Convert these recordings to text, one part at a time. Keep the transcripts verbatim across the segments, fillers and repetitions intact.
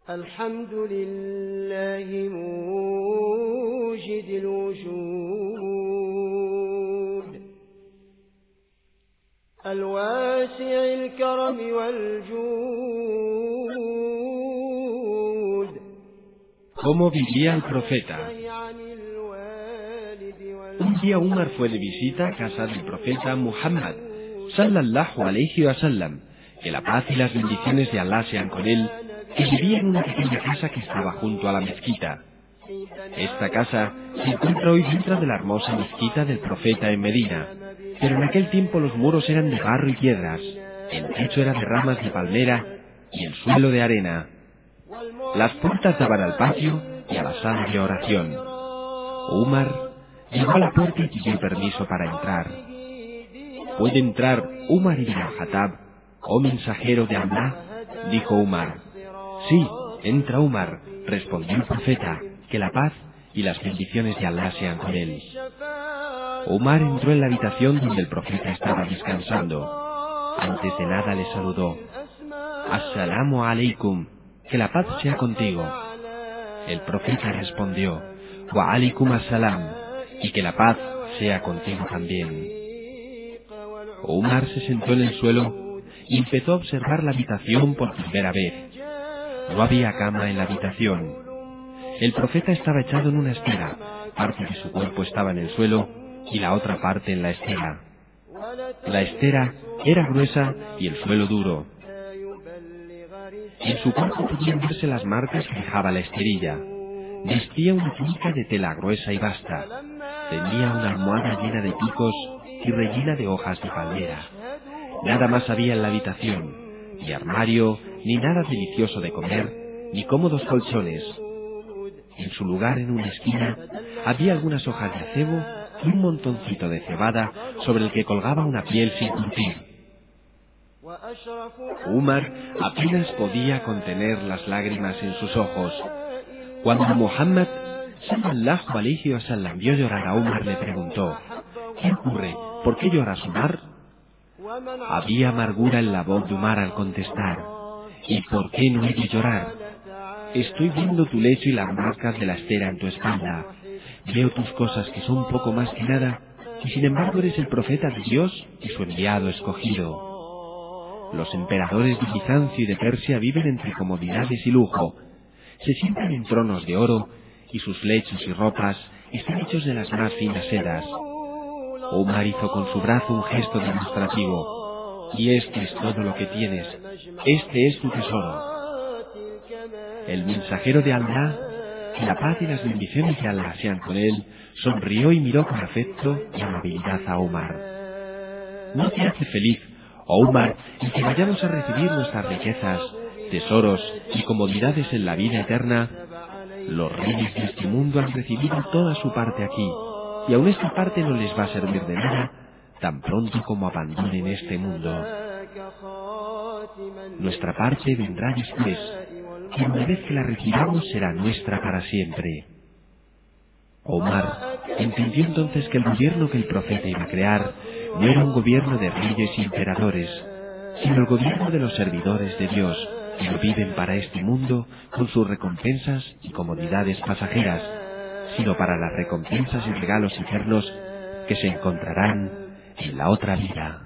الحمد لله موجد الوجود الواسع الكرم والجود. ¿Cómo vivía el profeta? Un día Umar fue de visita a casa del profeta Muhammad, sallallahu alayhi wa sallam, que la paz y las bendiciones de Allah sean con él, que vivía en una pequeña casa que estaba junto a la mezquita. Esta casa se encuentra hoy dentro de la hermosa mezquita del profeta en Medina, pero en aquel tiempo los muros eran de barro y piedras, el techo era de ramas de palmera y el suelo de arena. Las puertas daban al patio y a la sala de oración. Umar llegó a la puerta y pidió permiso para entrar. ¿Puede entrar Umar ibn al-Khattab, oh mensajero de Allah?, dijo Umar. Sí, entra Umar, respondió el profeta, que la paz y las bendiciones de Allah sean con él. Umar entró en la habitación donde el profeta estaba descansando. Antes de nada le saludó. Assalamu alaikum, que la paz sea contigo. El profeta respondió, wa alaikum assalam, y que la paz sea contigo también. Umar se sentó en el suelo y empezó a observar la habitación por primera vez. No había cama en la habitación. El profeta estaba echado en una estera, parte de su cuerpo estaba en el suelo y la otra parte en la estera. La estera era gruesa y el suelo duro. En su cuerpo podían verse las marcas que dejaba la esterilla. Vestía una túnica de tela gruesa y vasta. Tenía una almohada llena de picos y rellena de hojas de palmera. Nada más había en la habitación, ni armario, ni nada delicioso de comer, ni cómodos colchones. En su lugar, en una esquina, había algunas hojas de acebo y un montoncito de cebada sobre el que colgaba una piel sin curtir. Umar apenas podía contener las lágrimas en sus ojos. Cuando Muhammad sallallahu alayhi wa sallam vio llorar a Umar, le preguntó: ¿qué ocurre? ¿Por qué lloras, Umar? Había amargura en la voz de Umar al contestar: ¿y por qué no he de llorar? Estoy viendo tu lecho y las marcas de la estera en tu espalda. Veo tus cosas que son poco más que nada, y sin embargo eres el profeta de Dios y su enviado escogido. Los emperadores de Bizancio y de Persia viven entre comodidades y lujo. Se sientan en tronos de oro y sus lechos y ropas están hechos de las más finas sedas. Umar hizo con su brazo un gesto demostrativo. Y esto es todo lo que tienes. Este es tu tesoro. El mensajero de Allah, que la paz y las bendiciones de Allah sean con él, sonrió y miró con afecto y amabilidad a Umar. ¿No te hace feliz, oh Umar, el que vayamos a recibir nuestras riquezas, tesoros y comodidades en la vida eterna? Los reyes de este mundo han recibido toda su parte aquí, y aun esta parte no les va a servir de nada tan pronto como abandonen este mundo. Nuestra parte vendrá después, y una vez que la recibamos será nuestra para siempre. Omar entendió entonces que el gobierno que el profeta iba a crear no era un gobierno de reyes y emperadores, sino el gobierno de los servidores de Dios, que no viven para este mundo con sus recompensas y comodidades pasajeras, sino para las recompensas y regalos eternos que se encontrarán en la otra vida.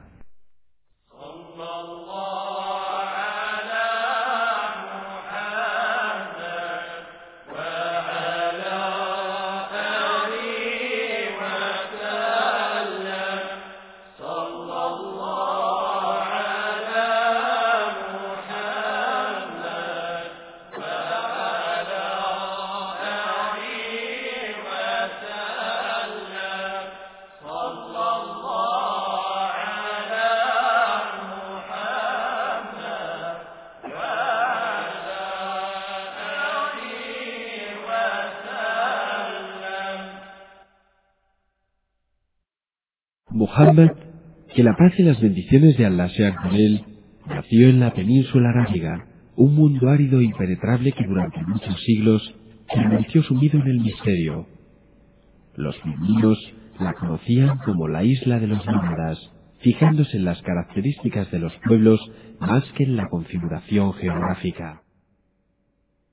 Muhammad, que la paz y las bendiciones de Allah sean con él, nació en la península arábiga, un mundo árido e impenetrable que durante muchos siglos permaneció sumido en el misterio. Los beduinos la conocían como la isla de los nómadas, fijándose en las características de los pueblos más que en la configuración geográfica.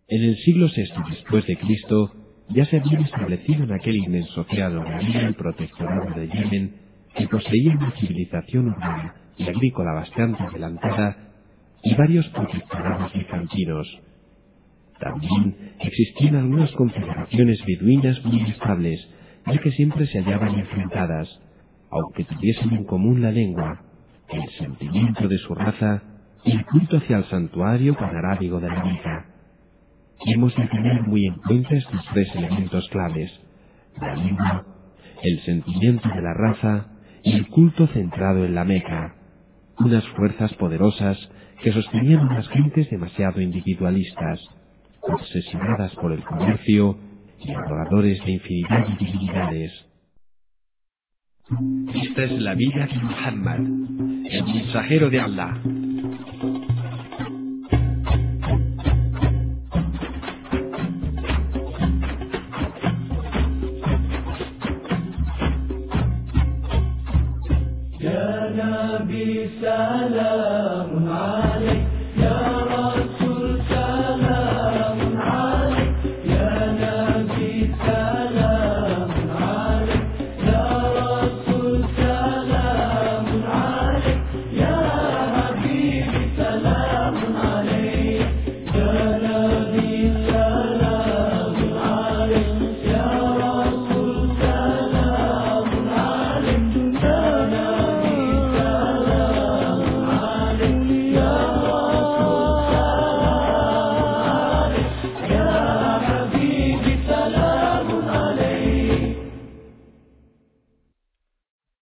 En el siglo sexto después de Cristo, ya se había establecido en aquel inmenso cielo de el protectorado de Yemen, que poseía una civilización urbana y agrícola bastante adelantada, y varios protectorados bizantinos. También existían algunas confederaciones beduinas muy estables, ya que siempre se hallaban enfrentadas, aunque tuviesen en común la lengua, el sentimiento de su raza y el culto hacia el santuario panarábigo de la Meca. Hemos de tener muy en cuenta estos tres elementos claves: la lengua, el sentimiento de la raza y el culto centrado en la Meca, unas fuerzas poderosas que sostenían a unas gentes demasiado individualistas, obsesionadas por el comercio y adoradores de infinidad de divinidades. Esta es la vida de Muhammad, el mensajero de Allah.